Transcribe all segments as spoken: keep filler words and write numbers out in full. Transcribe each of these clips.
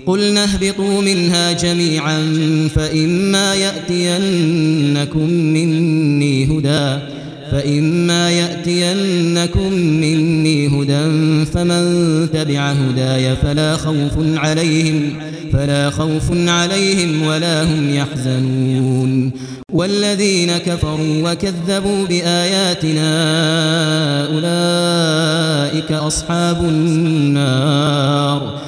قلنا اهبطوا منها جميعا فإما يأتينكم مني هدى فإما يأتينكم مني هدى فمن تبع هداي فلا خوف عليهم فلا خوف عليهم ولا هم يحزنون والذين كفروا وكذبوا بآياتنا أولئك أصحاب النار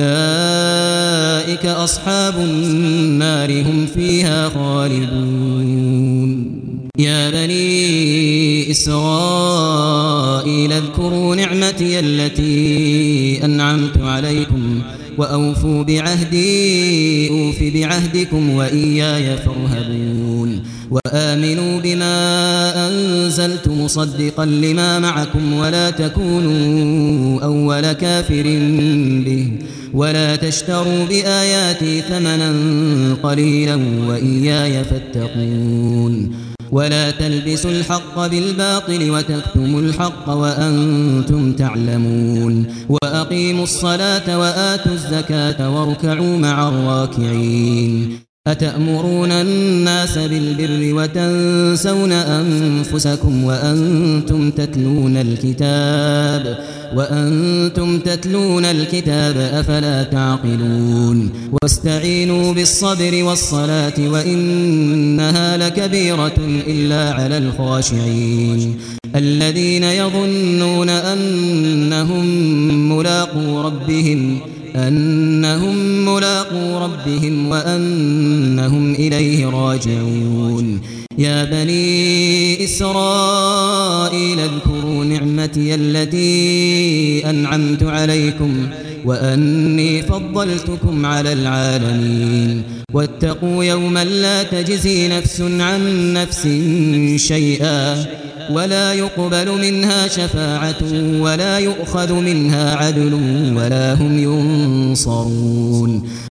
أولئك أصحاب النار هم فيها خالدون يا بني إسرائيل اذكروا نعمتي التي أنعمت عليكم وأوفوا بعهدي أوف بعهدكم وإياي فارهبون وآمنوا بما أنزلت مصدقا لما معكم ولا تكونوا أول كافر به ولا تشتروا بآياتي ثمنا قليلا وإياي فاتقون ولا تلبسوا الحق بالباطل وتكتموا الحق وأنتم تعلمون وأقيموا الصلاة وآتوا الزكاة واركعوا مع الراكعين أتأمرون الناس بالبر وتنسون أنفسكم وأنتم تتلون الكتاب وأنتم تتلون الكتاب أفلا تعقلون واستعينوا بالصبر والصلاة وإنها لكبيرة إلا على الخاشعين الذين يظنون أنهم ملاقو ربهم أنهم ملاقو ربهم وأنهم إليه راجعون يا بني إسرائيل اذكروا نعمتي التي أنعمت عليكم وأني فضلتكم على العالمين واتقوا يوما لا تجزي نفس عن نفس شيئا ولا يقبل منها شفاعة ولا يؤخذ منها عدل ولا هم ينصرون